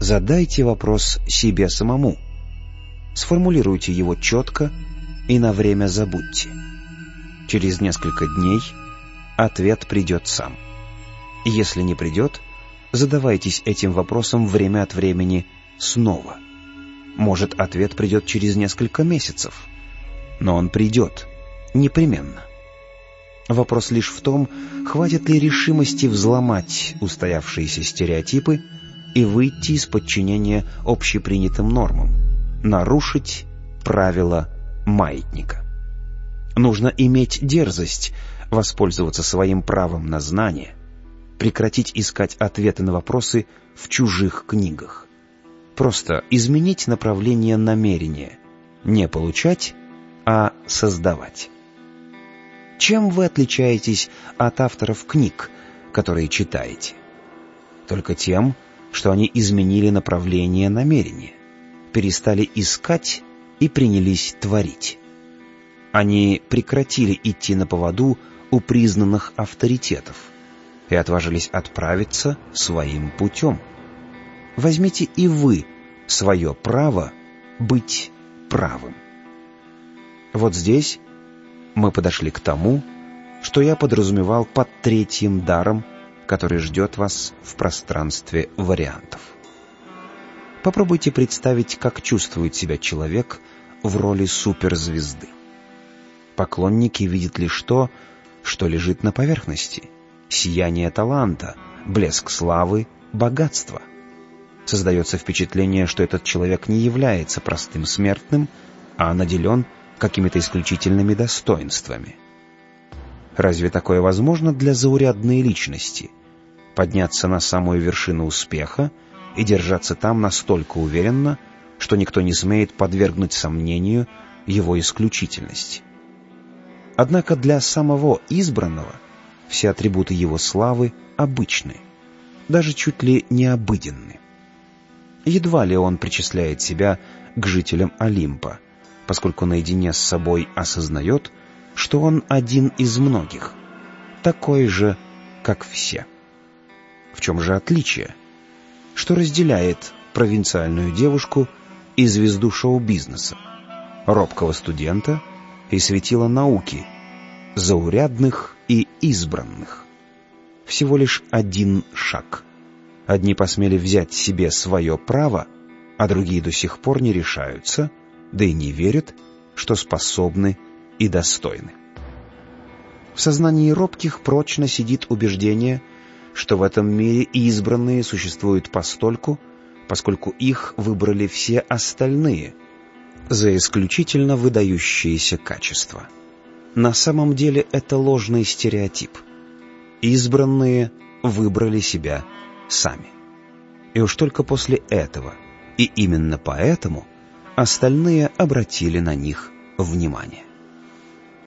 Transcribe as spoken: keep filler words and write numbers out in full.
Задайте вопрос себе самому. Сформулируйте его четко и на время забудьте. Через несколько дней ответ придет сам. Если не придет, задавайтесь этим вопросом время от времени снова. Может, ответ придет через несколько месяцев, но он придет непременно. Вопрос лишь в том, хватит ли решимости взломать устоявшиеся стереотипы и выйти из подчинения общепринятым нормам, нарушить правила маятника. Нужно иметь дерзость воспользоваться своим правом на знание, прекратить искать ответы на вопросы в чужих книгах. Просто изменить направление намерения, не получать, а создавать. Чем вы отличаетесь от авторов книг, которые читаете? Только тем, что они изменили направление намерения, перестали искать и принялись творить. Они прекратили идти на поводу у признанных авторитетов и отважились отправиться своим путем. Возьмите и вы свое право быть правым. Вот здесь мы подошли к тому, что я подразумевал под третьим даром, который ждет вас в пространстве вариантов. Попробуйте представить, как чувствует себя человек в роли суперзвезды. Поклонники видят лишь то, что лежит на поверхности: сияние таланта, блеск славы, богатство. Создается впечатление, что этот человек не является простым смертным, а наделен какими-то исключительными достоинствами. Разве такое возможно для заурядной личности? Подняться на самую вершину успеха и держаться там настолько уверенно, что никто не смеет подвергнуть сомнению его исключительность. Однако для самого избранного все атрибуты его славы обычны, даже чуть ли не обыденны. Едва ли он причисляет себя к жителям Олимпа, поскольку наедине с собой осознает, что он один из многих, такой же, как все. В чем же отличие? Что разделяет провинциальную девушку и звезду шоу-бизнеса, робкого студента и светила науки, заурядных и избранных? Всего лишь один шаг. Одни посмели взять себе свое право, а другие до сих пор не решаются, да и не верят, что способны и достойны. В сознании робких прочно сидит убеждение, что в этом мире избранные существуют постольку, поскольку их выбрали все остальные за исключительно выдающиеся качества. На самом деле это ложный стереотип. Избранные выбрали себя сами. И уж только после этого, и именно поэтому, остальные обратили на них внимание.